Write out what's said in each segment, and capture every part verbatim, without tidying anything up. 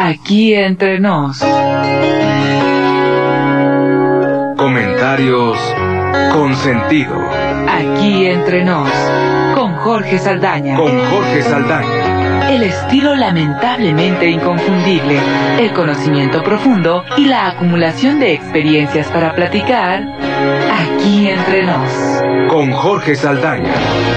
Aquí entre nos. Comentarios con sentido. Aquí entre nos. Con Jorge Saldaña. Con Jorge Saldaña. El estilo lamentablemente inconfundible, el conocimiento profundo y la acumulación de experiencias para platicar. Aquí entre nos. Con Jorge Saldaña.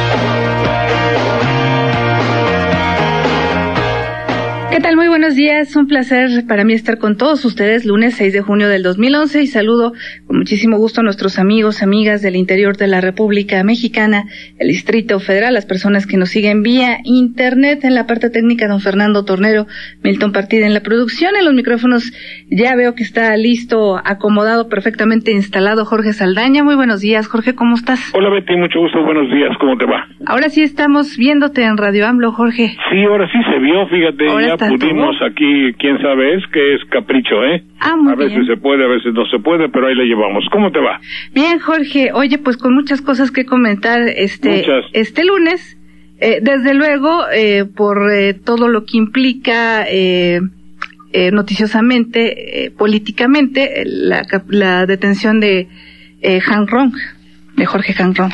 ¿Qué tal? Muy buenos días, un placer para mí estar con todos ustedes, lunes seis de junio del dos mil once, y saludo con muchísimo gusto a nuestros amigos, amigas del interior de la República Mexicana, el Distrito Federal, las personas que nos siguen vía internet. En la parte técnica, don Fernando Tornero, Milton Partida en la producción. En los micrófonos ya veo que está listo, acomodado, perfectamente instalado Jorge Saldaña. Muy buenos días, Jorge, ¿cómo estás? Hola Betty, mucho gusto, buenos días, ¿cómo te va? Ahora sí estamos viéndote en Radio AMLO, Jorge. Sí, ahora sí se vio, fíjate, ahora ya pudimos todo. Aquí, quién sabe es, que es capricho, ¿eh? Ah, muy a veces bien. se puede, a veces no se puede, pero ahí le llevamos. ¿Cómo te va? Bien, Jorge, oye, pues con muchas cosas que comentar este muchas. este lunes. Eh, desde luego, eh, por eh, todo lo que implica eh, eh, noticiosamente, eh, políticamente, la, la detención de eh, Han Rong, de Jorge Han Rong.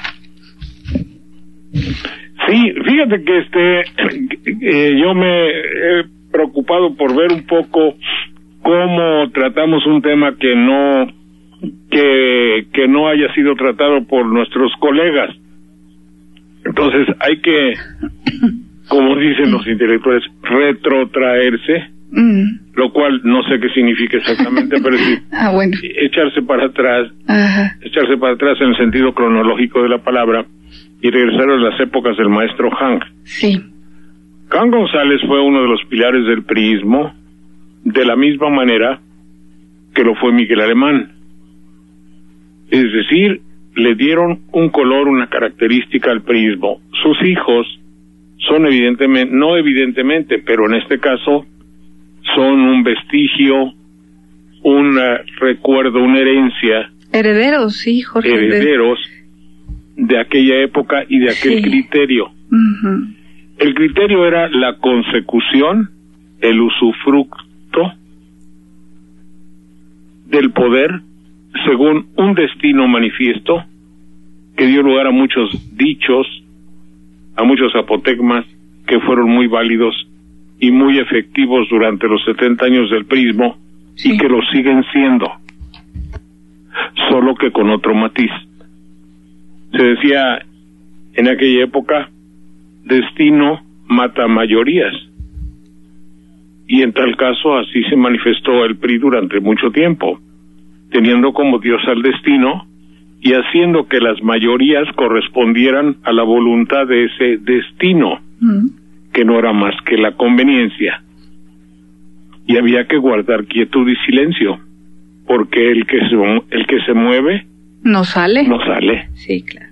Sí, fíjate que este, eh, yo me he preocupado por ver un poco cómo tratamos un tema que no, que, que no haya sido tratado por nuestros colegas. Entonces hay que, como dicen los intelectuales, retrotraerse, mm. lo cual no sé qué significa exactamente, pero sí, ah, bueno. echarse para atrás, Ajá. echarse para atrás en el sentido cronológico de la palabra y regresar a las épocas del maestro Han. Sí. Han González fue uno de los pilares del priismo, de la misma manera que lo fue Miguel Alemán. Es decir, le dieron un color, una característica al priismo. Sus hijos son evidentemente, no evidentemente, pero en este caso son un vestigio, un uh, recuerdo, una herencia. Herederos, sí, Jorge. Herederos de aquella época y de aquel sí. criterio. Uh-huh. El criterio era la consecución, el usufructo del poder según un destino manifiesto que dio lugar a muchos dichos, a muchos apotegmas que fueron muy válidos y muy efectivos durante los setenta años del priismo, sí. y que lo siguen siendo, solo que con otro matiz. Se decía en aquella época, destino mata mayorías, y en tal caso así se manifestó el P R I durante mucho tiempo, teniendo como Dios al destino y haciendo que las mayorías correspondieran a la voluntad de ese destino, mm. que no era más que la conveniencia, y había que guardar quietud y silencio, porque el que se, el que se mueve no sale. No sale. Sí, claro.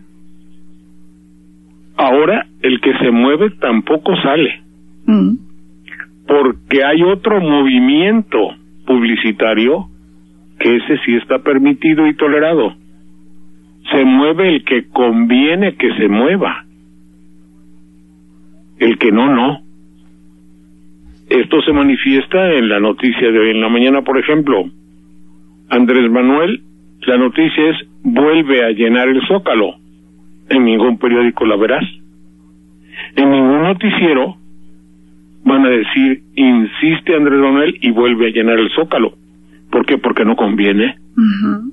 Ahora, el que se mueve tampoco sale. Mm. Porque hay otro movimiento publicitario que ese sí está permitido y tolerado. Se mueve el que conviene que se mueva. El que no, no. Esto se manifiesta en la noticia de hoy en la mañana, por ejemplo. Andrés Manuel, la noticia es, vuelve a llenar el Zócalo. En ningún periódico la verás. En ningún noticiero van a decir, insiste Andrés Manuel y vuelve a llenar el Zócalo. ¿Por qué? Porque no conviene. Uh-huh.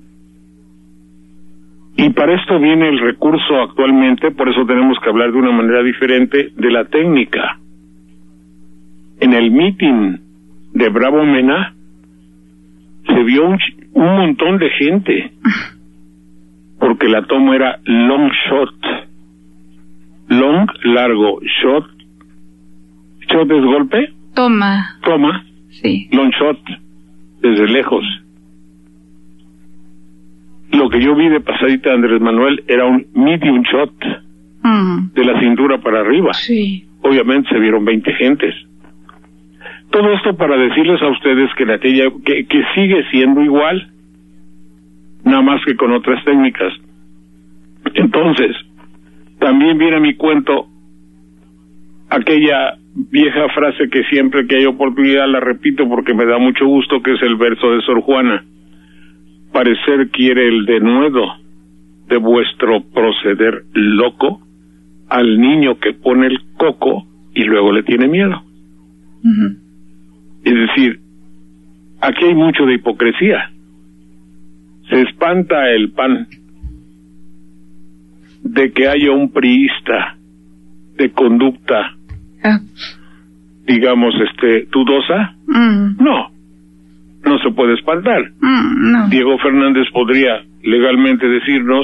Y para esto viene el recurso actualmente, por eso tenemos que hablar de una manera diferente de la técnica. En el meeting de Bravo Mena se vio un, un montón de gente. Porque la toma era long shot. Long, largo, shot. Shot es golpe. Toma. Toma. Sí. Long shot, desde lejos. Lo que yo vi de pasadita de Andrés Manuel era un medium shot. Mm. De la cintura para arriba. Sí. Obviamente se vieron veinte gentes. Todo esto para decirles a ustedes que, en aquella, que, que sigue siendo igual, nada más que con otras técnicas. Entonces, también viene a mi cuento aquella vieja frase que siempre que hay oportunidad la repito porque me da mucho gusto, que es el verso de Sor Juana. Parecer quiere el denuedo de vuestro proceder loco al niño que pone el coco y luego le tiene miedo. Uh-huh. Es decir, aquí hay mucho de hipocresía. Se espanta el P A N de que haya un priista de conducta, ah. digamos, este, dudosa. Mm. No, no se puede espantar. Mm, no. Diego Fernández podría legalmente decirnos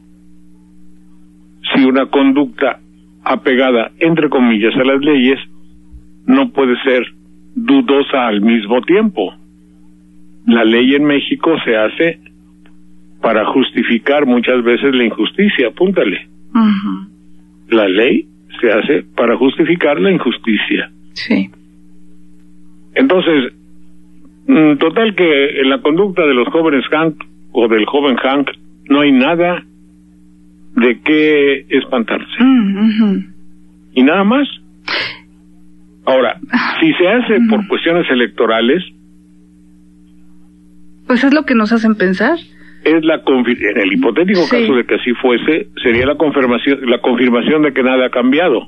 si una conducta apegada, entre comillas, a las leyes, no puede ser dudosa al mismo tiempo. La ley en México se hace para justificar muchas veces la injusticia, apúntale. Uh-huh. La ley se hace para justificar la injusticia. Sí. Entonces, total que en la conducta de los jóvenes Hank o del joven Hank no hay nada de qué espantarse. Uh-huh. Y nada más. Ahora, si se hace uh-huh. por cuestiones electorales, pues es lo que nos hacen pensar. Es la confir- en el hipotético sí. caso de que así fuese, sería la confirmación, la confirmación de que nada ha cambiado.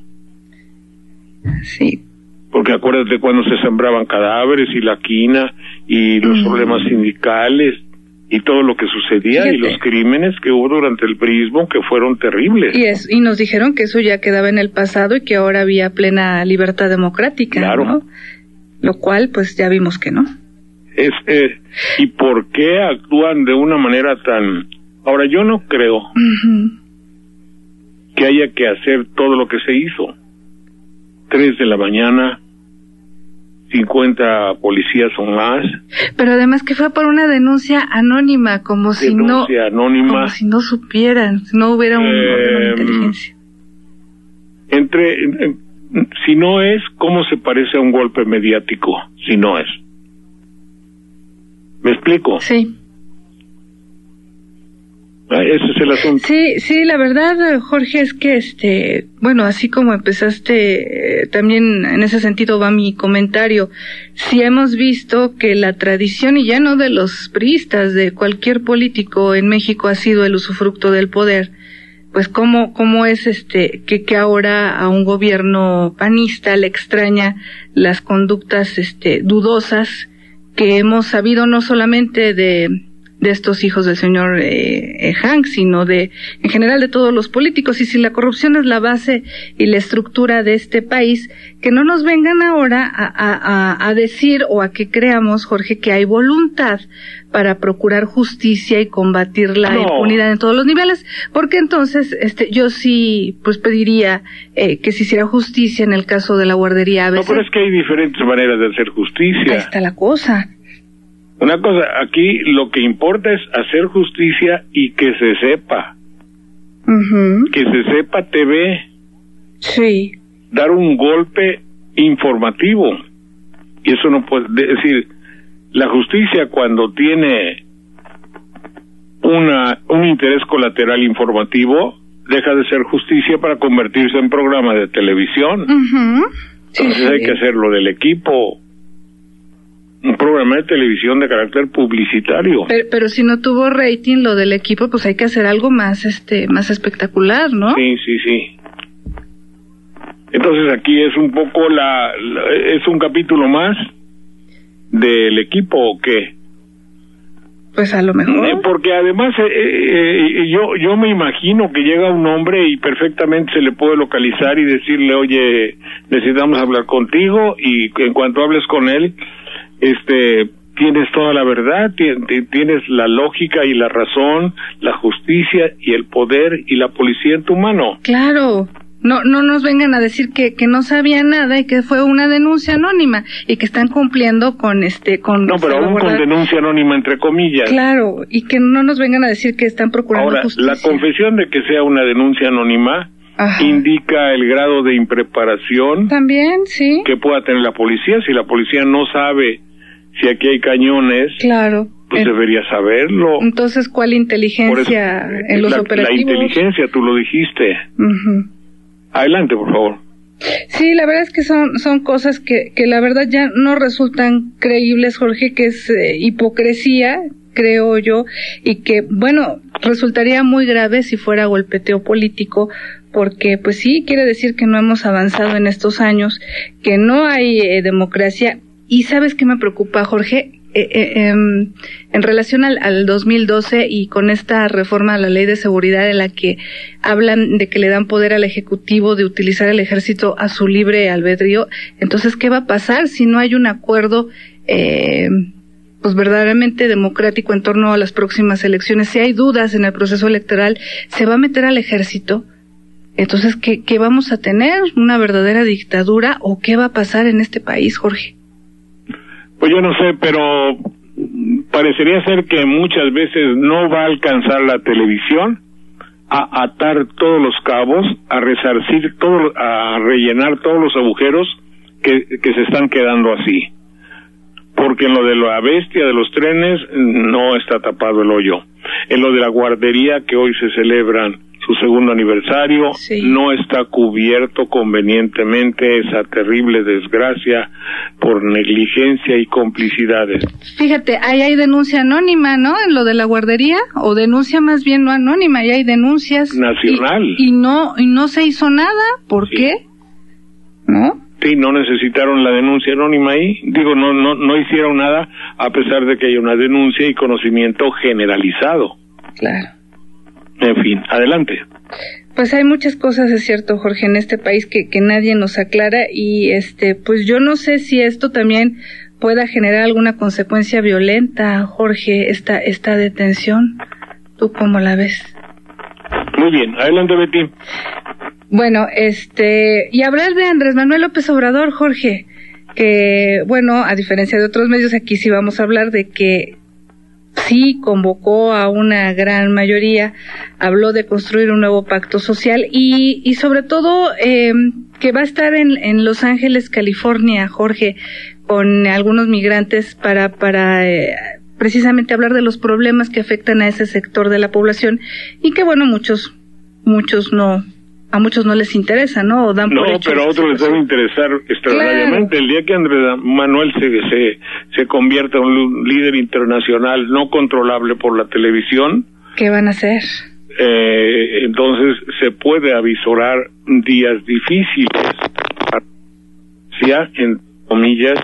Sí. Porque acuérdate cuando se sembraban cadáveres y la quina y los mm. problemas sindicales y todo lo que sucedía. Fíjate. Y los crímenes que hubo durante el priismo que fueron terribles. Y, es, y nos dijeron que eso ya quedaba en el pasado y que ahora había plena libertad democrática, claro. ¿no? Lo cual, pues ya vimos que no. Es, eh, ¿y por qué actúan de una manera tan...? Ahora, yo no creo uh-huh. que haya que hacer todo lo que se hizo. Tres de la mañana, cincuenta policías o más. Pero además que fue por una denuncia anónima, como denuncia si no... anónima. Como si no supieran, si no hubiera un eh, órgano de inteligencia. Entre... En, si no es, ¿cómo se parece a un golpe mediático? Si no es. ¿Me explico? Sí. Ah, ese es el asunto. Sí, sí, la verdad, Jorge, es que este, bueno, así como empezaste, eh, también en ese sentido va mi comentario. Si hemos visto que la tradición, y ya no de los priistas, de cualquier político en México, ha sido el usufructo del poder, pues cómo, cómo es este, que, que ahora a un gobierno panista le extraña las conductas, este, dudosas que hemos sabido no solamente de, de estos hijos del señor eh, eh, Hank, sino de, en general, de todos los políticos. Y si la corrupción es la base y la estructura de este país, que no nos vengan ahora a, a, a decir o a que creamos, Jorge, que hay voluntad para procurar justicia y combatir la no. impunidad en todos los niveles, porque entonces este yo sí pues pediría eh, que se hiciera justicia en el caso de la guardería A B C. No, pero es que hay diferentes maneras de hacer justicia. Ahí está la cosa. Una cosa, aquí lo que importa es hacer justicia y que se sepa. Uh-huh. Que se sepa T V. Sí. Dar un golpe informativo. Y eso no puede decir... La justicia, cuando tiene una un interés colateral informativo, deja de ser justicia para convertirse en programa de televisión. Uh-huh. Sí, Entonces sí. hay que hacerlo del equipo. Un programa de televisión de carácter publicitario. Pero, pero si no tuvo rating lo del equipo, pues hay que hacer algo más, este, más espectacular, ¿no? Sí, sí, sí. Entonces aquí es un poco la, la es un capítulo más del equipo, ¿o qué? Pues a lo mejor. Eh, porque además eh, eh, yo yo me imagino que llega un hombre y perfectamente se le puede localizar y decirle, oye, necesitamos hablar contigo, y en cuanto hables con él, este, tienes toda la verdad, tienes la lógica y la razón, la justicia y el poder y la policía en tu mano. Claro. No, no nos vengan a decir que, que no sabían nada y que fue una denuncia anónima y que están cumpliendo con este, con... No, pero aún con denuncia anónima entre comillas. Claro, y que no nos vengan a decir que están procurando Ahora, justicia. La confesión de que sea una denuncia anónima Ajá. indica el grado de impreparación también, sí, que pueda tener la policía. Si la policía no sabe si aquí hay cañones, claro, pues el, debería saberlo. Entonces, ¿cuál inteligencia eso, en los la, operativos? La inteligencia, tú lo dijiste. Uh-huh. Adelante, por favor. Sí, la verdad es que son son cosas que, que la verdad ya no resultan creíbles, Jorge, que es eh, hipocresía, creo yo, y que, bueno, resultaría muy grave si fuera golpeteo político, porque pues sí, quiere decir que no hemos avanzado en estos años, que no hay eh, democracia. Y ¿sabes qué me preocupa, Jorge? Eh, eh, eh, en relación al, al dos mil doce y con esta reforma a la Ley de Seguridad en la que hablan de que le dan poder al Ejecutivo de utilizar el Ejército a su libre albedrío, entonces, ¿qué va a pasar si no hay un acuerdo eh, pues verdaderamente democrático en torno a las próximas elecciones? Si hay dudas en el proceso electoral, ¿se va a meter al Ejército? Entonces, ¿qué, qué vamos a tener? ¿Una verdadera dictadura? ¿O qué va a pasar en este país, Jorge? Pues yo no sé, pero parecería ser que muchas veces no va a alcanzar la televisión a atar todos los cabos, a resarcir todo, a rellenar todos los agujeros que, que se están quedando así. Porque en lo de la bestia de los trenes no está tapado el hoyo. En lo de la guardería, que hoy se celebran su segundo aniversario, sí, no está cubierto convenientemente esa terrible desgracia por negligencia y complicidades. Fíjate, ahí hay denuncia anónima, ¿no? En lo de la guardería, o denuncia más bien no anónima, ahí hay denuncias. Nacional. Y, y no y no se hizo nada, ¿por sí. qué? ¿No? Sí, no necesitaron la denuncia anónima ahí. Digo, no no no hicieron nada a pesar de que hay una denuncia y conocimiento generalizado. Claro. En fin, adelante. Pues hay muchas cosas, es cierto, Jorge, en este país que, que nadie nos aclara y este, pues yo no sé si esto también pueda generar alguna consecuencia violenta, Jorge, esta esta detención. ¿Tú cómo la ves? Muy bien, adelante, Betty. Bueno, este, y hablar de Andrés Manuel López Obrador, Jorge, que, bueno, a diferencia de otros medios, aquí sí vamos a hablar de que sí convocó a una gran mayoría, habló de construir un nuevo pacto social y, y sobre todo eh, que va a estar en, en Los Ángeles, California, Jorge, con algunos migrantes para, para eh, precisamente hablar de los problemas que afectan a ese sector de la población y que, bueno, muchos, muchos no... a muchos no les interesa, ¿no? O dan no, por hecho pero a otros les debe interesar extraordinariamente. Claro. El día que Andrés Manuel se, se, se convierta en un líder internacional no controlable por la televisión... ¿Qué van a hacer? Eh, entonces se puede avisorar días difíciles. Ya, en comillas...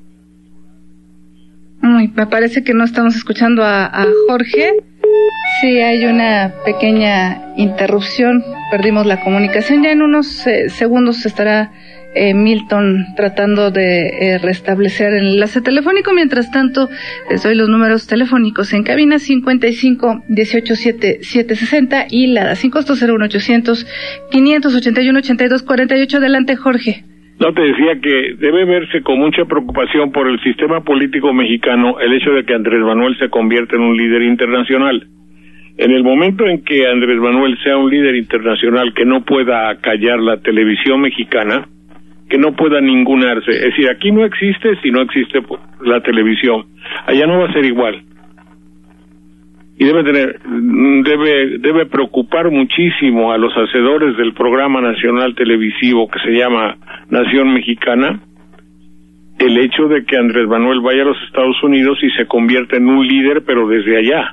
Uy, me parece que no estamos escuchando a, a Jorge. Sí, hay una pequeña interrupción, perdimos la comunicación. Ya en unos eh, segundos estará eh, Milton tratando de eh, restablecer el enlace telefónico. Mientras tanto, les doy los números telefónicos en cabina: cincuenta y cinco, dieciocho, siete, siete sesenta y la sin costo cero uno ochocientos, quinientos ochenta y uno, ochenta y dos cuarenta y ocho. Adelante, Jorge. No, te decía que debe verse con mucha preocupación por el sistema político mexicano el hecho de que Andrés Manuel se convierta en un líder internacional. En el momento en que Andrés Manuel sea un líder internacional que no pueda acallar la televisión mexicana, que no pueda ningunarse, es decir, aquí no existe si no existe la televisión, allá no va a ser igual. Y debe tener, debe, debe preocupar muchísimo a los hacedores del programa nacional televisivo que se llama Nación Mexicana, el hecho de que Andrés Manuel vaya a los Estados Unidos y se convierta en un líder, pero desde allá.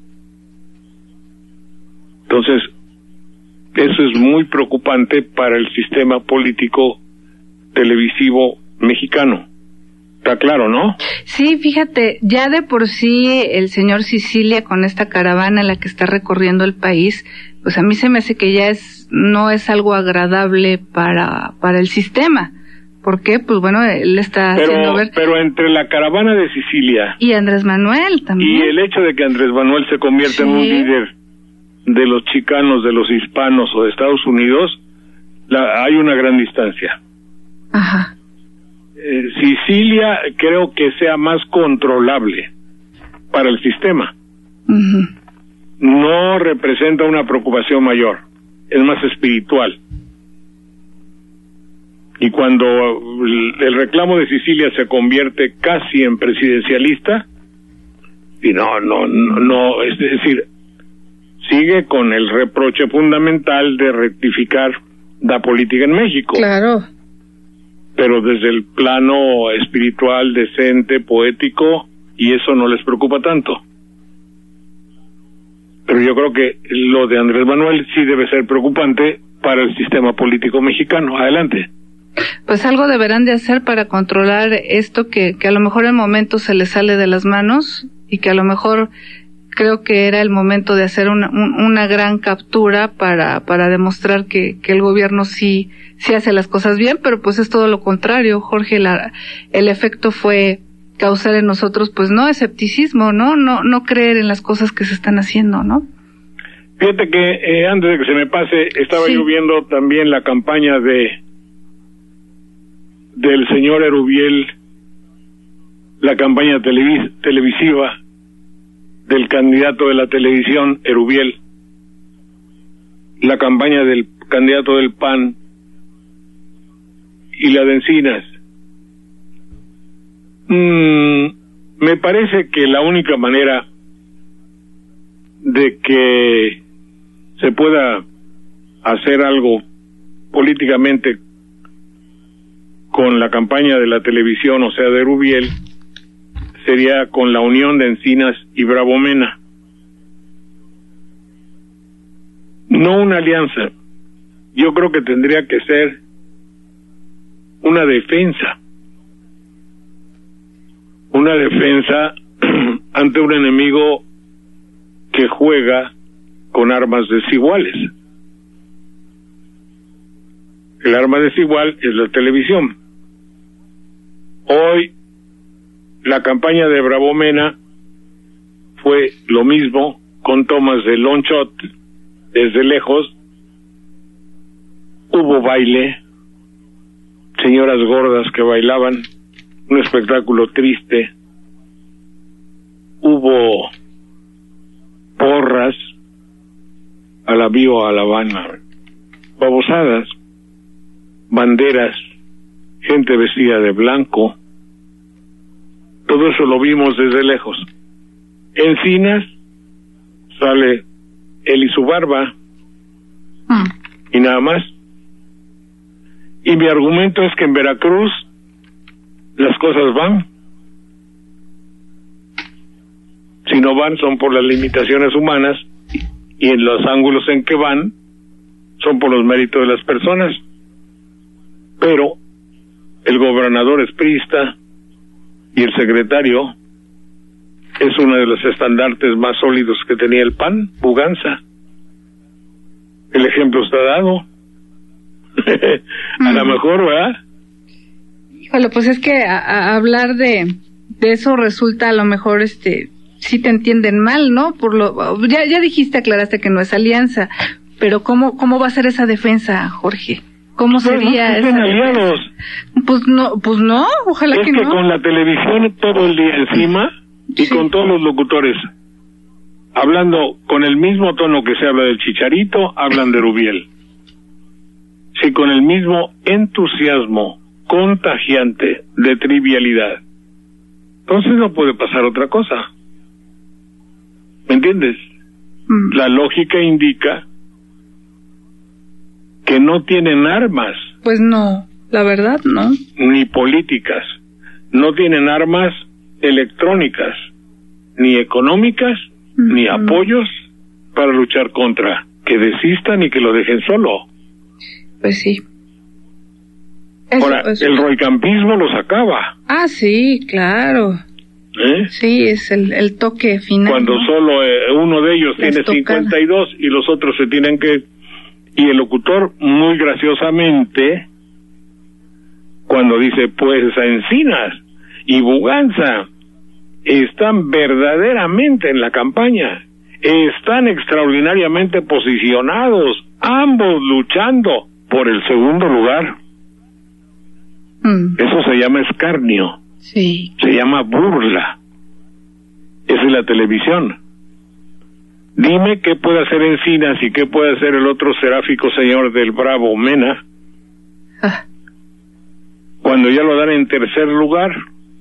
Entonces, eso es muy preocupante para el sistema político televisivo mexicano. Está claro, ¿no? Sí, fíjate, ya de por sí el señor Sicilia con esta caravana en la que está recorriendo el país, pues a mí se me hace que ya es no es algo agradable para para el sistema. ¿Por qué? Pues bueno, él está pero, haciendo ver... Pero entre la caravana de Sicilia... Y Andrés Manuel también. Y el hecho de que Andrés Manuel se convierta sí. en un líder de los chicanos, de los hispanos o de Estados Unidos, la, hay una gran distancia. Ajá. Eh, Sicilia creo que sea más controlable para el sistema. Uh-huh. No representa una preocupación mayor, es más espiritual. Y cuando el reclamo de Sicilia se convierte casi en presidencialista, y no, no, no, no, es decir, sigue con el reproche fundamental de rectificar da política en México. Claro. Pero desde el plano espiritual, decente, poético, y eso no les preocupa tanto. Pero yo creo que lo de Andrés Manuel sí debe ser preocupante para el sistema político mexicano. Adelante. Pues algo deberán de hacer para controlar esto que, que a lo mejor en momentos se les sale de las manos y que a lo mejor creo que era el momento de hacer una, un, una gran captura para, para demostrar que, que el gobierno sí, sí hace las cosas bien, pero pues es todo lo contrario, Jorge. La, el efecto fue causar en nosotros, pues no, escepticismo, ¿no? No, no creer en las cosas que se están haciendo, ¿no? Fíjate que eh, antes de que se me pase, estaba sí. yo viendo también la campaña de del señor Erubiel, la campaña televis- televisiva del candidato de la televisión, Erubiel, la campaña del candidato del P A N y la de Encinas. Mm, me parece que la única manera de que se pueda hacer algo políticamente con la campaña de la televisión, o sea, de Erubiel, sería con la unión de Encinas y Bravo Mena. No una alianza. Yo creo que tendría que ser una defensa. Una defensa ante un enemigo que juega con armas desiguales. El arma desigual es la televisión. Hoy la campaña de Bravo Mena fue lo mismo, con tomas de long shot desde lejos. Hubo baile, señoras gordas que bailaban, un espectáculo triste. Hubo porras a la Viva a La Habana, babosadas, banderas, gente vestida de blanco. Todo eso lo vimos desde lejos. Encinas sale él y su barba mm. y nada más. Y mi argumento es que en Veracruz las cosas van. Si no van son por las limitaciones humanas, y en los ángulos en que van son por los méritos de las personas. Pero el gobernador es priista y el secretario es uno de los estandartes más sólidos que tenía el P A N, Buganza. El ejemplo está dado. A mm. lo mejor, ¿verdad? Híjole, pues es que a, a hablar de, de eso resulta a lo mejor, este, sí te entienden mal, ¿no? Por lo, ya, ya dijiste, aclaraste que no es alianza, pero ¿cómo, cómo va a ser esa defensa, Jorge? ¿Cómo sería no, no esa aliados? Pues no, pues no, ojalá es que, que no. Con la televisión todo el día encima y sí. con todos los locutores hablando con el mismo tono que se habla del Chicharito, hablan de Erubiel. Sí, con el mismo entusiasmo contagiante de trivialidad. Entonces no puede pasar otra cosa. ¿Me entiendes? Mm. La lógica indica que no tienen armas. Pues no, la verdad no. Ni políticas. No tienen armas electrónicas, ni económicas, mm-hmm. ni apoyos para luchar contra. Que desistan y que lo dejen solo. Pues sí. Eso, Ahora, eso. el roicampismo los acaba. Ah, sí, claro. ¿Eh? Sí, es el, el toque final. Cuando ¿no? solo eh, uno de ellos Las tiene tocadas. cincuenta y dos y los otros se tienen que... Y el locutor, muy graciosamente, cuando dice, pues a Encinas y Buganza están verdaderamente en la campaña, están extraordinariamente posicionados, ambos luchando por el segundo lugar. Mm. Eso se llama escarnio. Sí. Se llama burla. Esa es la televisión. Dime qué puede hacer Encinas y qué puede hacer el otro seráfico señor del Bravo Mena ah. cuando ya lo dan en tercer lugar.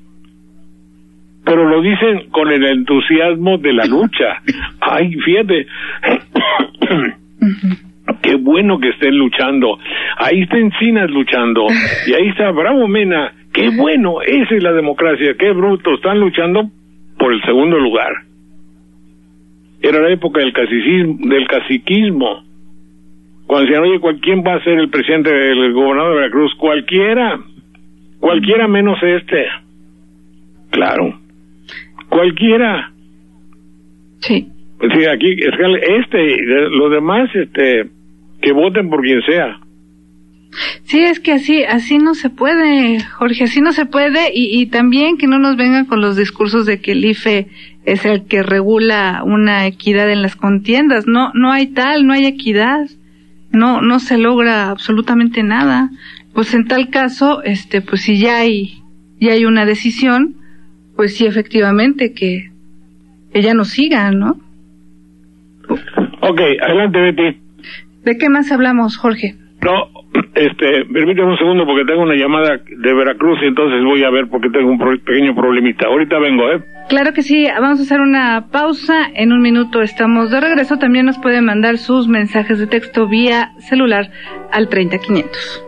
Pero lo dicen con el entusiasmo de la lucha. Ay, fíjate. Uh-huh. Qué bueno que estén luchando. ahí está Encinas luchando, y ahí está Bravo Mena. Qué bueno, esa es la democracia, qué bruto, están luchando por el segundo lugar. Era la época del caciquismo, del caciquismo. Cuando decían, oye, ¿quién va a ser el presidente, el gobernador de Veracruz? Cualquiera, cualquiera menos este. Claro, cualquiera. Sí. Sí, aquí, este, los demás, este, que voten por quien sea. Sí, es que así, así no se puede, Jorge, así no se puede, y, y también que no nos vengan con los discursos de que el I F E es el que regula una equidad en las contiendas. No, no hay tal, no hay equidad, no, no se logra absolutamente nada. Pues en tal caso, este, pues si ya hay, ya hay una decisión, pues sí, efectivamente que ella no siga, ¿no? Ok, adelante, Betty. ¿De qué más hablamos, Jorge? No, este, permítame un segundo porque tengo una llamada de Veracruz y entonces voy a ver porque tengo un pro- pequeño problemita. Ahorita vengo, ¿eh? Claro que sí, vamos a hacer una pausa. En un minuto estamos de regreso. También nos pueden mandar sus mensajes de texto vía celular al treinta quinientos.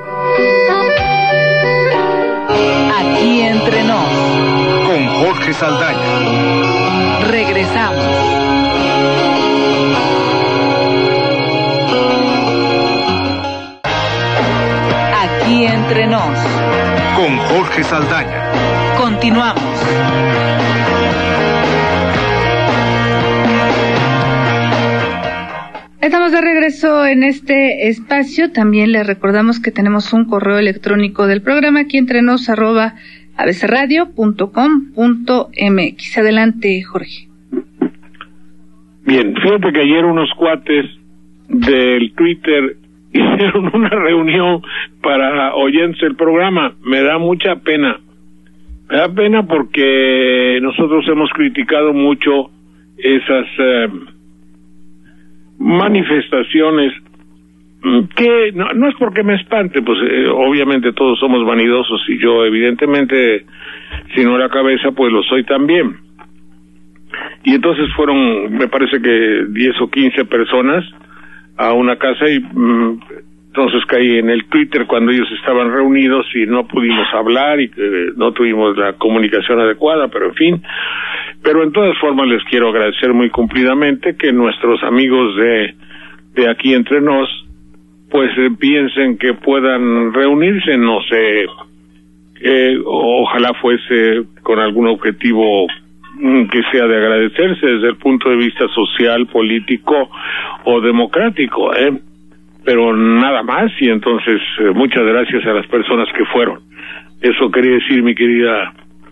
Aquí entre nos. Con Jorge Saldaña. Regresamos. Aquí entre nos. Con Jorge Saldaña. Continuamos. Estamos de regreso en este espacio. También les recordamos que tenemos un correo electrónico del programa, aquí entre nos, arroba abcradio punto com punto mx. Adelante, Jorge. Bien, fíjate que ayer unos cuates del Twitter hicieron una reunión para oyentes del programa. Me da mucha pena. Me da pena porque nosotros hemos criticado mucho esas eh, manifestaciones que no, no es porque me espante, pues eh, obviamente todos somos vanidosos y yo evidentemente, si no la cabeza, pues lo soy también. Y entonces fueron, me parece que diez o quince personas a una casa y mm, entonces caí en el Twitter cuando ellos estaban reunidos y no pudimos hablar y eh, no tuvimos la comunicación adecuada, pero en fin. Pero en todas formas les quiero agradecer muy cumplidamente que nuestros amigos de, de aquí entre nos pues eh, piensen que puedan reunirse, no sé, eh, ojalá fuese con algún objetivo que sea de agradecerse desde el punto de vista social, político o democrático, ¿eh? Pero nada más, y entonces eh, muchas gracias a las personas que fueron. Eso quería decir, mi querida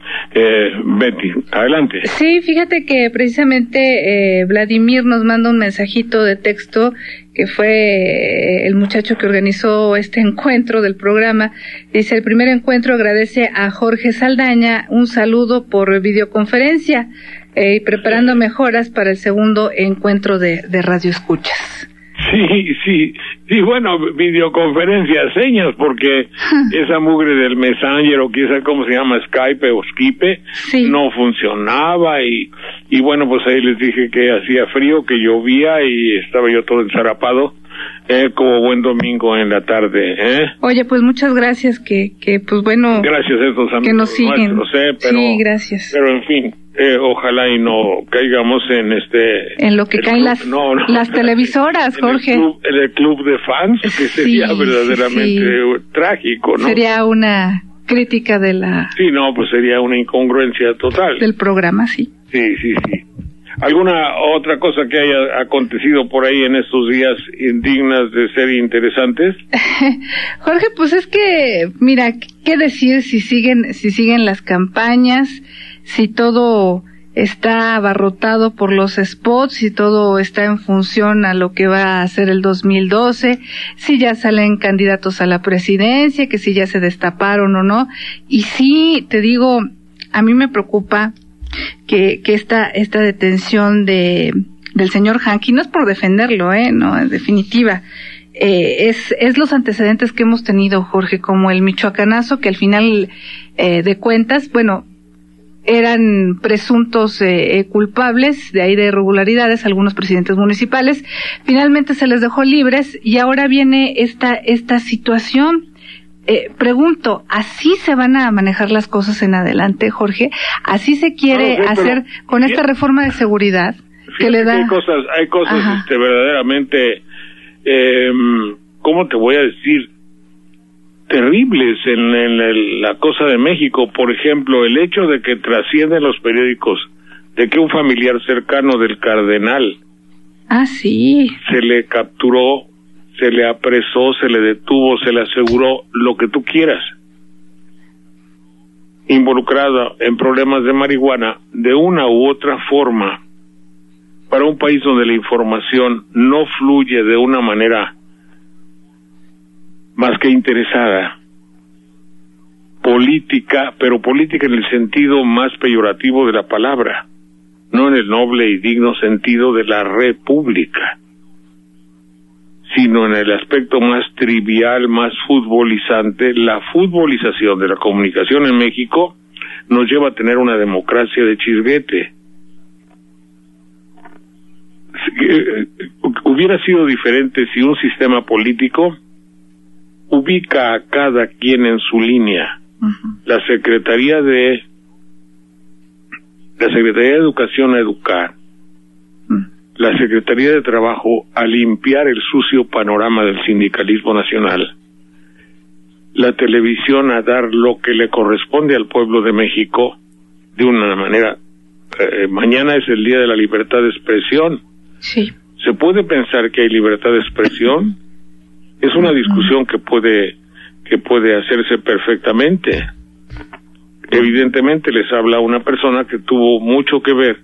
eh, Betty. Adelante. Sí, fíjate que precisamente eh, Vladimir nos manda un mensajito de texto que fue eh, el muchacho que organizó este encuentro del programa. Dice, el primer encuentro agradece a Jorge Saldaña, un saludo por videoconferencia eh, y preparando mejoras para el segundo encuentro de, de Radio Escuchas. Sí, sí, sí, bueno, videoconferencia, señas, porque esa mugre del Messenger o quizá cómo se llama, Skype o Skype, sí, no funcionaba y, y bueno, pues ahí les dije que hacía frío, que llovía y estaba yo todo ensarapado, eh, como buen domingo en la tarde, ¿eh? Oye, pues muchas gracias, que, que pues bueno, gracias a estos amigos que nos siguen, nuestros, eh, pero, sí, gracias. Pero en fin, Eh, ojalá y no caigamos en este... En lo que caen club, las, no, no, las televisoras, en Jorge. El club, en el club de fans, que sería sí, verdaderamente sí. trágico, ¿no? Sería una crítica de la... Sí, no, pues sería una incongruencia total. Del programa, sí. Sí, sí, sí. ¿Alguna otra cosa que haya acontecido por ahí en estos días indignas de ser interesantes? Jorge, pues es que, mira, ¿qué decir si siguen, si siguen las campañas? Si todo está abarrotado por los spots, si todo está en función a lo que va a ser el dos mil doce, si ya salen candidatos a la presidencia, que si ya se destaparon o no. Y sí, te digo, a mí me preocupa que, que esta, esta detención de, del señor Hanky, no es por defenderlo, eh, no, en definitiva, eh, es, es los antecedentes que hemos tenido, Jorge, como el michoacanazo, que al final, eh, de cuentas, bueno, eran presuntos eh, eh, culpables, de ahí de irregularidades, algunos presidentes municipales. Finalmente se les dejó libres y ahora viene esta esta situación. Eh, pregunto, ¿así se van a manejar las cosas en adelante, Jorge? ¿Así se quiere no, hacer con esta reforma de seguridad que le da? Que hay cosas, hay cosas este, verdaderamente, eh, ¿cómo te voy a decir? Terribles en, en el, la cosa de México. Por ejemplo, el hecho de que trascienden los periódicos de que un familiar cercano del cardenal ah, sí. se le capturó, se le apresó, se le detuvo, se le aseguró, lo que tú quieras, involucrado en problemas de marihuana, de una u otra forma, para un país donde la información no fluye de una manera más que interesada, política, pero política en el sentido más peyorativo de la palabra, no en el noble y digno sentido de la república, sino en el aspecto más trivial, más futbolizante. La futbolización de la comunicación en México nos lleva a tener una democracia de chisguete. Hubiera sido diferente si un sistema político ubica a cada quien en su línea. Uh-huh. La Secretaría de la Secretaría de Educación a educar, uh-huh. La Secretaría de Trabajo a limpiar el sucio panorama del sindicalismo nacional, la televisión a dar lo que le corresponde al pueblo de México de una manera. Eh, mañana es el Día de la Libertad de Expresión. Sí. ¿Se puede pensar que hay libertad de expresión? Es una discusión que puede que puede hacerse perfectamente. Evidentemente les habla una persona que tuvo mucho que ver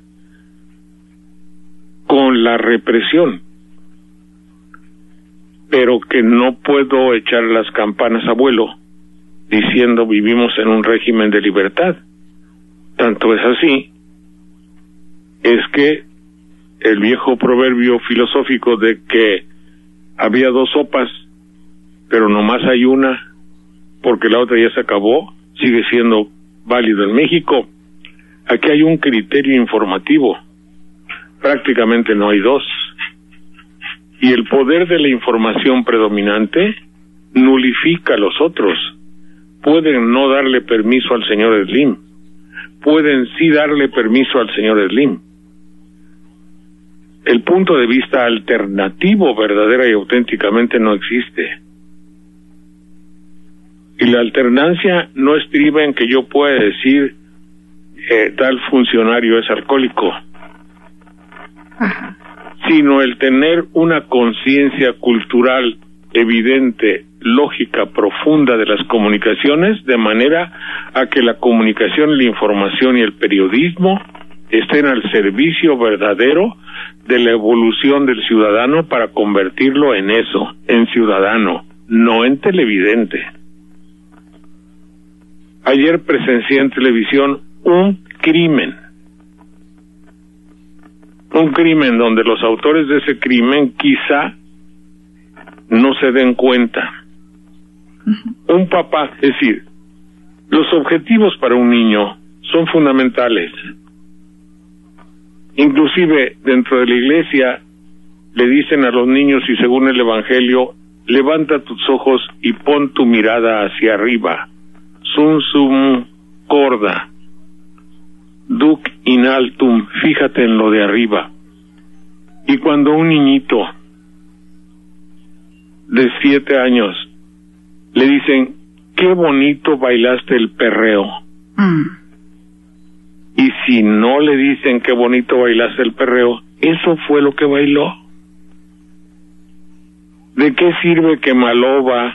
con la represión, pero que no puedo echar las campanas a vuelo diciendo vivimos en un régimen de libertad. Tanto es así, es que el viejo proverbio filosófico de que había dos sopas, pero nomás hay una, porque la otra ya se acabó, sigue siendo válido en México. Aquí hay un criterio informativo, prácticamente no hay dos. Y el poder de la información predominante nulifica a los otros. Pueden no darle permiso al señor Slim, pueden sí darle permiso al señor Slim. El punto de vista alternativo verdadera y auténticamente no existe. Y la alternancia no estriba en que yo pueda decir eh, tal funcionario es alcohólico, Ajá. sino el tener una conciencia cultural evidente, lógica, profunda de las comunicaciones, de manera a que la comunicación, la información y el periodismo estén al servicio verdadero de la evolución del ciudadano para convertirlo en eso, en ciudadano, no en televidente. Ayer presencié en televisión un crimen, un crimen donde los autores de ese crimen quizá no se den cuenta. Uh-huh. Un papá, es decir, los objetivos para un niño son fundamentales. Inclusive dentro de la iglesia le dicen a los niños, y según el Evangelio, levanta tus ojos y pon tu mirada hacia arriba. Sum sum corda, duc in altum, fíjate en lo de arriba. Y cuando un niñito de siete años le dicen, qué bonito bailaste el perreo. Mm. Y si no le dicen qué bonito bailaste el perreo, eso fue lo que bailó. ¿De qué sirve que Maloba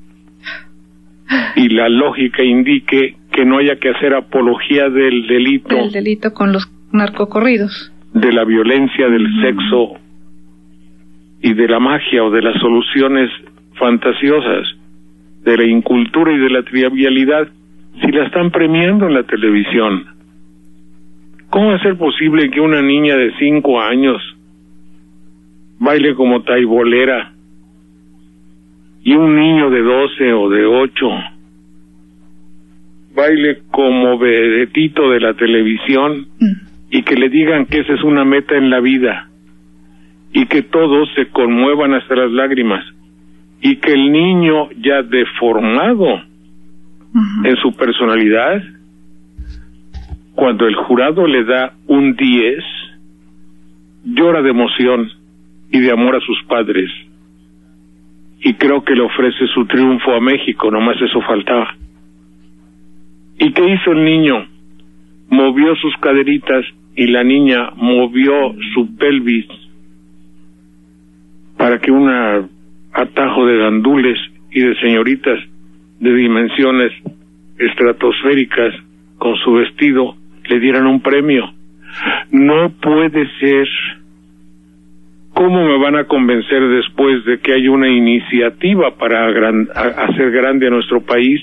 y la lógica indique que no haya que hacer apología del delito? Del delito con los narcocorridos. De la violencia, del mm. sexo y de la magia o de las soluciones fantasiosas, de la incultura y de la trivialidad, si la están premiando en la televisión. ¿Cómo va a ser posible que una niña de cinco años baile como taibolera y un niño de doce o de ocho baile como vedetito de la televisión mm. y que le digan que esa es una meta en la vida y que todos se conmuevan hasta las lágrimas y que el niño ya deformado uh-huh. en su personalidad, cuando el jurado le da un diez, llora de emoción y de amor a sus padres. Y creo que le ofrece su triunfo a México, nomás eso faltaba. ¿Y qué hizo el niño? Movió sus caderitas y la niña movió su pelvis para que un atajo de gandules y de señoritas de dimensiones estratosféricas con su vestido le dieran un premio. No puede ser. ¿Cómo me van a convencer después de que hay una iniciativa para gran, a, hacer grande a nuestro país?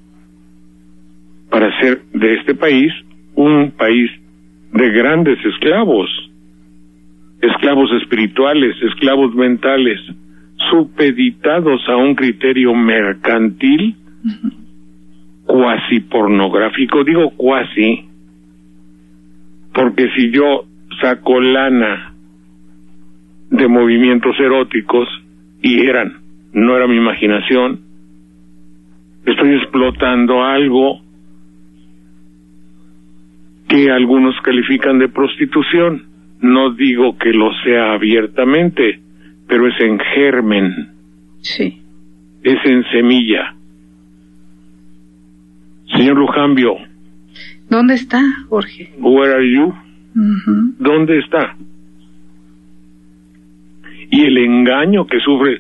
Para hacer de este país un país de grandes esclavos, esclavos espirituales, esclavos mentales, supeditados a un criterio mercantil, uh-huh. cuasi pornográfico. Digo cuasi, porque si yo saco lana de movimientos eróticos, y eran, no era mi imaginación, estoy explotando algo que algunos califican de prostitución. No digo que lo sea abiertamente, pero es en germen. Sí. Es en semilla. Señor Lujambio. ¿Dónde está, Jorge? Where are you? Uh-huh. ¿Dónde está? Y el engaño que sufre,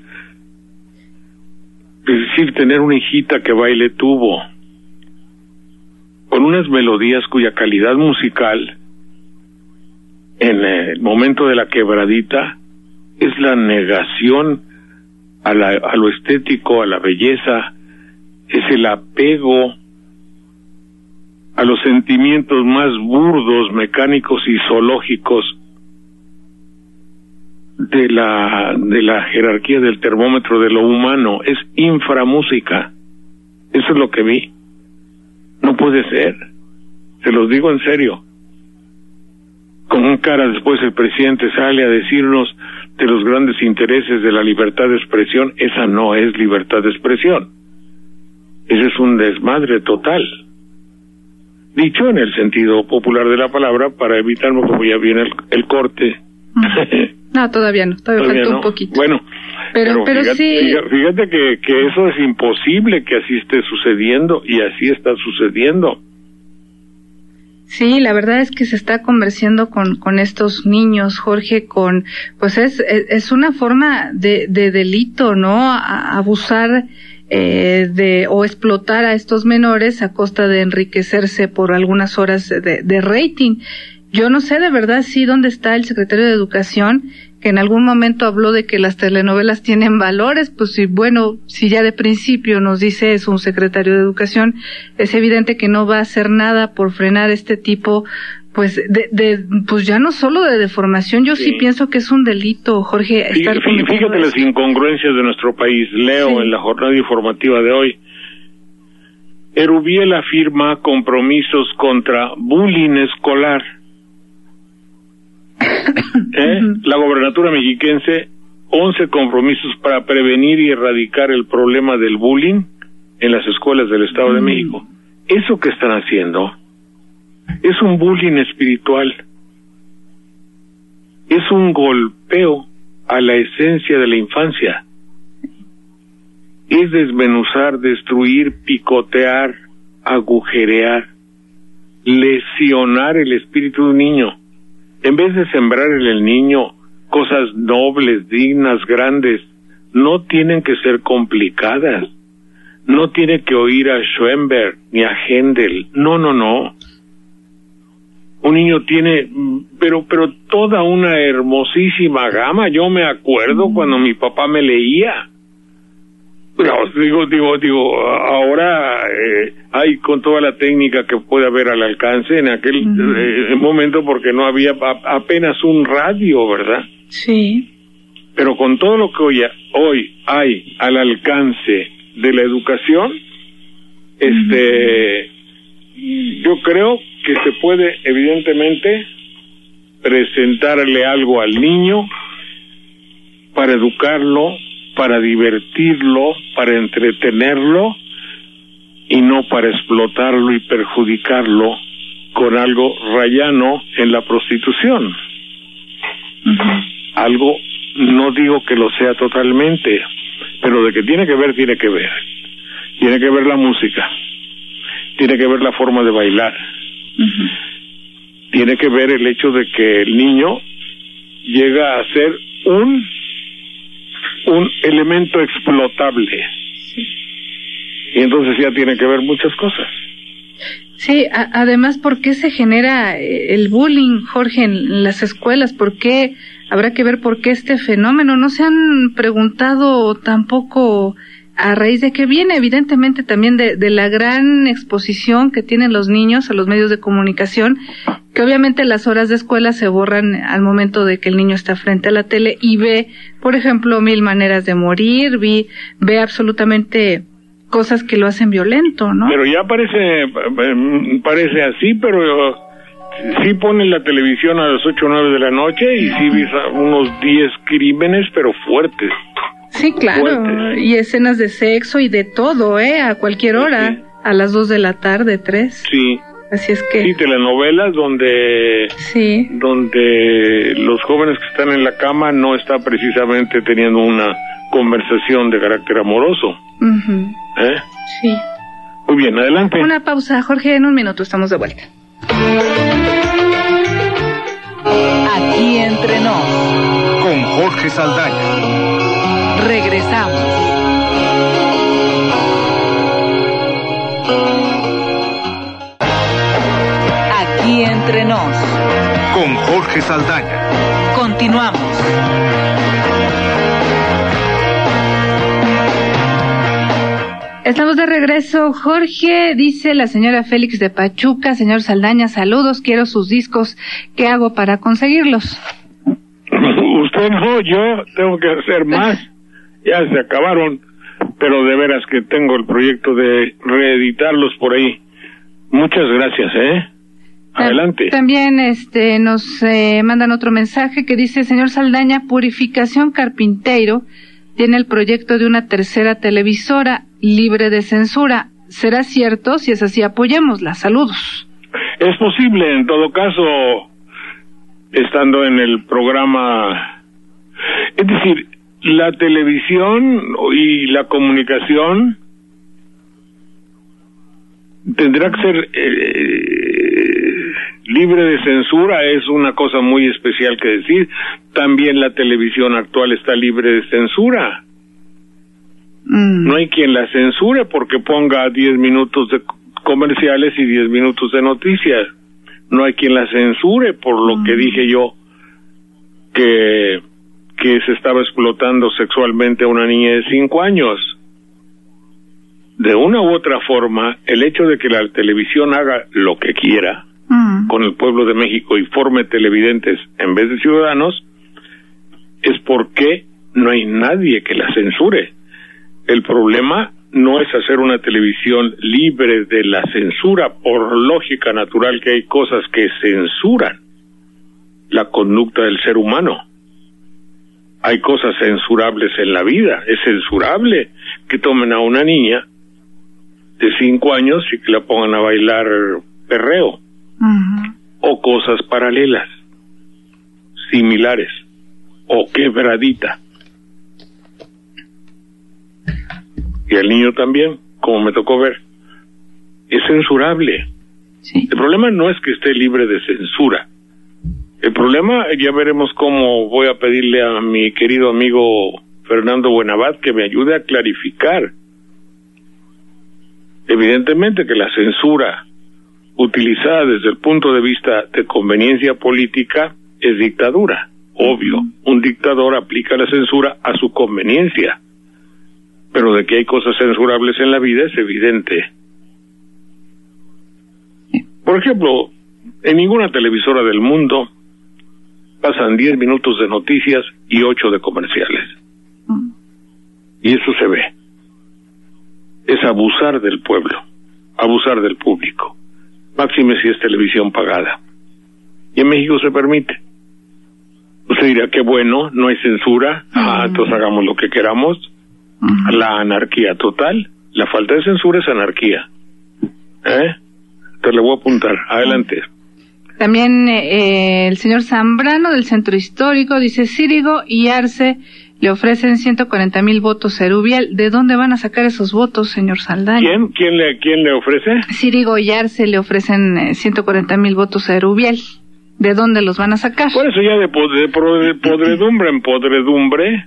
es decir, tener una hijita que baile tubo, con unas melodías cuya calidad musical, en el momento de la quebradita, es la negación a, la, a lo estético, a la belleza, es el apego a los sentimientos más burdos, mecánicos y zoológicos de la de la jerarquía del termómetro de lo humano. Es inframúsica. Eso es lo que vi. No puede ser. Se los digo en serio. Con un cara después el presidente sale a decirnos de los grandes intereses de la libertad de expresión. Esa no es libertad de expresión. Ese es un desmadre total. Dicho en el sentido popular de la palabra, para evitarme, como ya viene el, el corte. No, todavía no, todavía, todavía falta no. un poquito. Bueno, pero, pero, pero fíjate, sí. Fíjate que, que eso es imposible que así esté sucediendo, y así está sucediendo. Sí, la verdad es que se está conversando con, con estos niños, Jorge, con, pues es, es una forma de, de delito, ¿no? A, abusar eh, de, o explotar a estos menores a costa de enriquecerse por algunas horas de, de rating. Yo no sé de verdad sí dónde está el secretario de Educación, que en algún momento habló de que las telenovelas tienen valores. Pues sí, bueno, si ya de principio nos dice es un secretario de Educación, es evidente que no va a hacer nada por frenar este tipo, pues de, de pues ya no solo de deformación. Yo sí, sí pienso que es un delito, Jorge. Estar fíjate, fíjate las incongruencias de nuestro país. Leo sí. en la jornada informativa de hoy. Erubiel afirma compromisos contra bullying escolar. ¿Eh? La gobernatura mexiquense, once compromisos para prevenir y erradicar el problema del bullying en las escuelas del Estado de México. Eso que están haciendo es un bullying espiritual, es un golpeo a la esencia de la infancia, es desmenuzar, destruir, picotear, agujerear, lesionar el espíritu de un niño. En vez de sembrar en el niño cosas nobles, dignas, grandes, no tienen que ser complicadas. No tiene que oír a Schoenberg ni a Händel. No, no, no. Un niño tiene, pero, pero toda una hermosísima gama. Yo me acuerdo cuando mi papá me leía. Pero digo, digo, digo, ahora eh, hay con toda la técnica que puede haber al alcance en aquel uh-huh. eh, momento, porque no había a, apenas un radio, ¿verdad? Sí. Pero con todo lo que hoy, hoy hay al alcance de la educación, este, uh-huh. yo creo que se puede, evidentemente, presentarle algo al niño para educarlo, para divertirlo, para entretenerlo, y no para explotarlo y perjudicarlo con algo rayano en la prostitución. Uh-huh. Algo, no digo que lo sea totalmente, pero de que tiene que ver, tiene que ver. Tiene que ver la música, tiene que ver la forma de bailar, uh-huh. tiene que ver el hecho de que el niño llega a ser un un elemento explotable. Sí. Y entonces ya tiene que ver muchas cosas. Sí, a, además, ¿por qué se genera el bullying, Jorge, en las escuelas? ¿Por qué? Habrá que ver por qué este fenómeno. ¿No se han preguntado tampoco a raíz de qué viene? Evidentemente también de, de la gran exposición que tienen los niños a los medios de comunicación, que obviamente las horas de escuela se borran al momento de que el niño está frente a la tele y ve, por ejemplo, Mil maneras de morir, vi, ve absolutamente cosas que lo hacen violento, ¿no? Pero ya parece parece así, pero sí ponen la televisión a las ocho o nueve de la noche y sí ves unos diez crímenes, pero fuertes. Sí, claro, fuertes. Y escenas de sexo y de todo, ¿eh? A cualquier hora, sí. A las dos de la tarde, tres. Sí. Así es que... Sí, telenovelas donde... Sí. Donde los jóvenes que están en la cama no están precisamente teniendo una conversación de carácter amoroso. Uh-huh. ¿Eh? Sí. Muy bien, adelante. Una pausa, Jorge, en un minuto estamos de vuelta. Aquí entre nos. Con Jorge Saldaña. Regresamos. Aquí entre nos. Con Jorge Saldaña. Continuamos. Estamos de regreso, Jorge. Dice la señora Félix de Pachuca: señor Saldaña, saludos, quiero sus discos, ¿qué hago para conseguirlos? Usted no, yo tengo que hacer más, ya se acabaron, pero de veras que tengo el proyecto de reeditarlos por ahí. Muchas gracias, ¿eh? Adelante. También este nos eh, mandan otro mensaje que dice: señor Saldaña, Purificación Carpinteiro tiene el proyecto de una tercera televisora libre de censura. ¿Será cierto? Si es así, apoyémosla. Saludos. Es posible, en todo caso, estando en el programa. Es decir, la televisión y la comunicación tendrá que ser eh, libre de censura. Es una cosa muy especial que decir. También la televisión actual está libre de censura. Mm. No hay quien la censure porque ponga diez minutos de comerciales y diez minutos de noticias. No hay quien la censure por lo mm. que dije yo, que que se estaba explotando sexualmente a una niña de cinco años. De una u otra forma, el hecho de que la televisión haga lo que quiera mm. con el pueblo de México y forme televidentes en vez de ciudadanos, es porque no hay nadie que la censure. El problema no es hacer una televisión libre de la censura. Por lógica natural que hay cosas que censuran la conducta del ser humano. Hay cosas censurables en la vida. Es censurable que tomen a una niña de cinco años y que la pongan a bailar perreo. Uh-huh. O cosas paralelas, similares, o quebradita. Y al niño también, como me tocó ver. Es censurable. Sí. El problema no es que esté libre de censura. El problema, ya veremos cómo voy a pedirle a mi querido amigo Fernando Buenabad que me ayude a clarificar. Evidentemente que la censura utilizada desde el punto de vista de conveniencia política es dictadura, obvio. Un dictador aplica la censura a su conveniencia, pero de que hay cosas censurables en la vida es evidente. Por ejemplo, en ninguna televisora del mundo pasan diez minutos de noticias y ocho de comerciales. Mm. Y eso se ve. Es abusar del pueblo, abusar del público. máxime si es televisión pagada. Y en México se permite. Usted dirá, qué bueno, no hay censura, uh-huh. ah, entonces hagamos lo que queramos. Uh-huh. La anarquía total, la falta de censura es anarquía. ¿Eh? Te le voy a apuntar, adelante. También eh, el señor Zambrano del Centro Histórico dice, Círigo y Arce le ofrecen ciento cuarenta mil votos a Erubiel. ¿De dónde van a sacar esos votos, señor Saldaña? ¿Quién? ¿Quién le, quién le ofrece? Círigo y Arce le ofrecen eh, ciento cuarenta mil votos a Erubiel. ¿De dónde los van a sacar? Por eso ya de, pod- de podredumbre en podredumbre,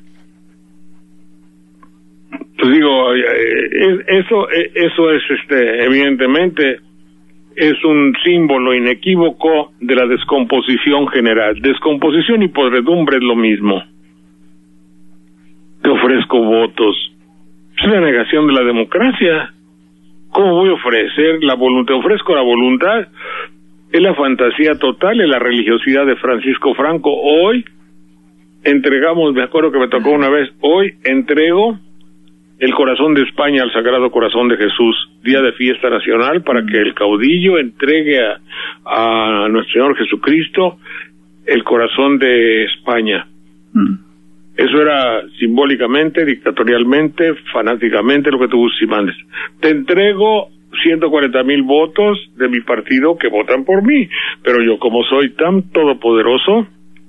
pues digo, eh, eso, eh, eso es, este, evidentemente, es un símbolo inequívoco de la descomposición general. Descomposición y podredumbre es lo mismo. Te ofrezco votos. Es la negación de la democracia. ¿Cómo voy a ofrecer la voluntad? Ofrezco la voluntad. Es la fantasía total, es la religiosidad de Francisco Franco. Hoy entregamos, me acuerdo que me tocó una vez, hoy entrego el corazón de España al Sagrado Corazón de Jesús, día de fiesta nacional, para que el caudillo entregue a, a nuestro Señor Jesucristo el corazón de España. Mm. Eso era simbólicamente, dictatorialmente, fanáticamente, lo que tú gustes y mandes. Te entrego ciento cuarenta mil votos de mi partido que votan por mí, pero yo, como soy tan todopoderoso,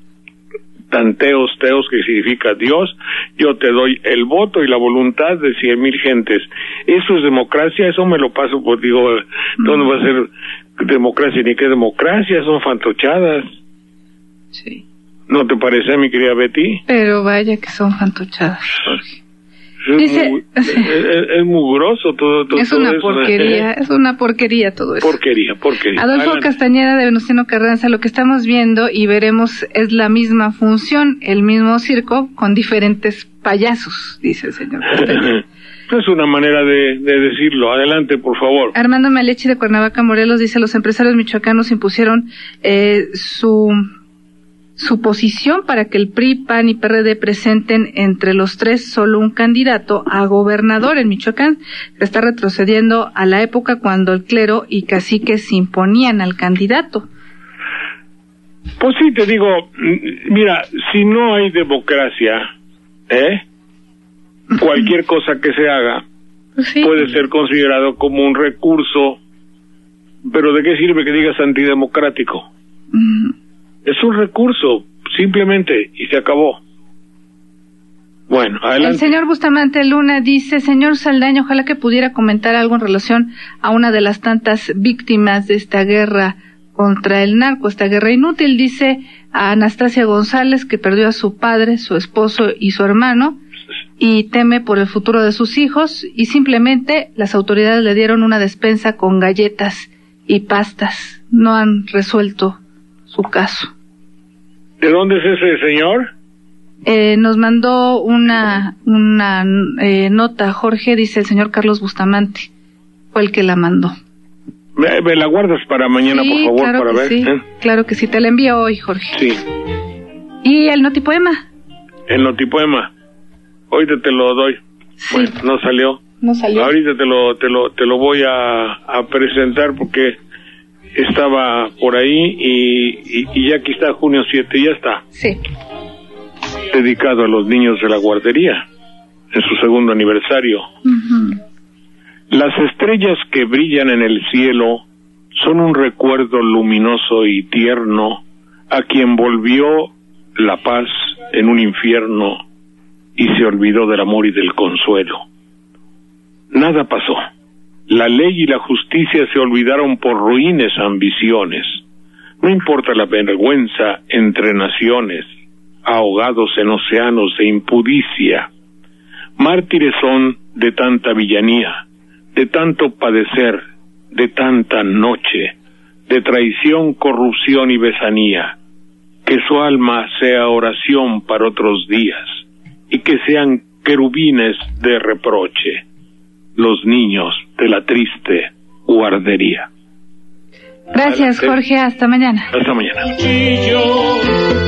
tan teos, teos que significa Dios, yo te doy el voto y la voluntad de cien mil gentes. Eso es democracia, eso me lo paso, pues digo, ¿dónde va a ser democracia? Ni qué democracia, son fantochadas. Sí. ¿No te parece, mi querida Betty? Pero vaya que son fantochadas, Jorge. Es, Dice, muy, es, es mugroso todo, todo, es todo una eso. porquería, es una porquería todo eso. Porquería, porquería. Adolfo Adelante. Castañeda de Venustiano Carranza, lo que estamos viendo y veremos es la misma función, el mismo circo con diferentes payasos, dice el señor Castañeda. Es una manera de, de decirlo. Adelante, por favor. Armando Malechi de Cuernavaca, Morelos, dice, los empresarios michoacanos impusieron eh, su... su posición para que el P R I, P A N y P R D presenten entre los tres solo un candidato a gobernador en Michoacán. Se está retrocediendo a la época cuando el clero y caciques se imponían al candidato. Pues sí, te digo, mira, si no hay democracia, ¿eh? cualquier cosa que se haga pues sí. puede ser considerado como un recurso, pero ¿de qué sirve que digas antidemocrático? Uh-huh. Es un recurso, simplemente, y se acabó. Bueno, adelante. El señor Bustamante Luna dice, señor Saldaña, ojalá que pudiera comentar algo en relación a una de las tantas víctimas de esta guerra contra el narco, esta guerra inútil. Dice a Anastasia González que perdió a su padre, su esposo y su hermano, y teme por el futuro de sus hijos, y simplemente las autoridades le dieron una despensa con galletas y pastas. No han resuelto su caso. ¿De dónde es ese señor? Eh, nos mandó una una eh, nota, Jorge, dice el señor Carlos Bustamante, fue el que la mandó. ¿Me, me la guardas para mañana, sí, por favor, claro para que ver? Sí, ¿eh? claro que sí, te la envío hoy, Jorge. Sí. ¿Y el notipoema? El notipoema. Ahorita te lo doy. Sí. Bueno, no salió. No salió. Ahorita te lo te lo te lo voy a, a presentar porque estaba por ahí y, y, y ya aquí está, junio siete, ya está. Sí. Dedicado a los niños de la guardería, en su segundo aniversario. Uh-huh. Las estrellas que brillan en el cielo son un recuerdo luminoso y tierno a quien volvió la paz en un infierno y se olvidó del amor y del consuelo. Nada pasó. La ley y la justicia se olvidaron por ruines ambiciones. No importa la vergüenza entre naciones, ahogados en océanos de impudicia. Mártires son de tanta villanía, de tanto padecer, de tanta noche, de traición, corrupción y besanía. Que su alma sea oración para otros días, y que sean querubines de reproche los niños de la triste guardería. Gracias, Adelante. Jorge, hasta mañana. Hasta mañana.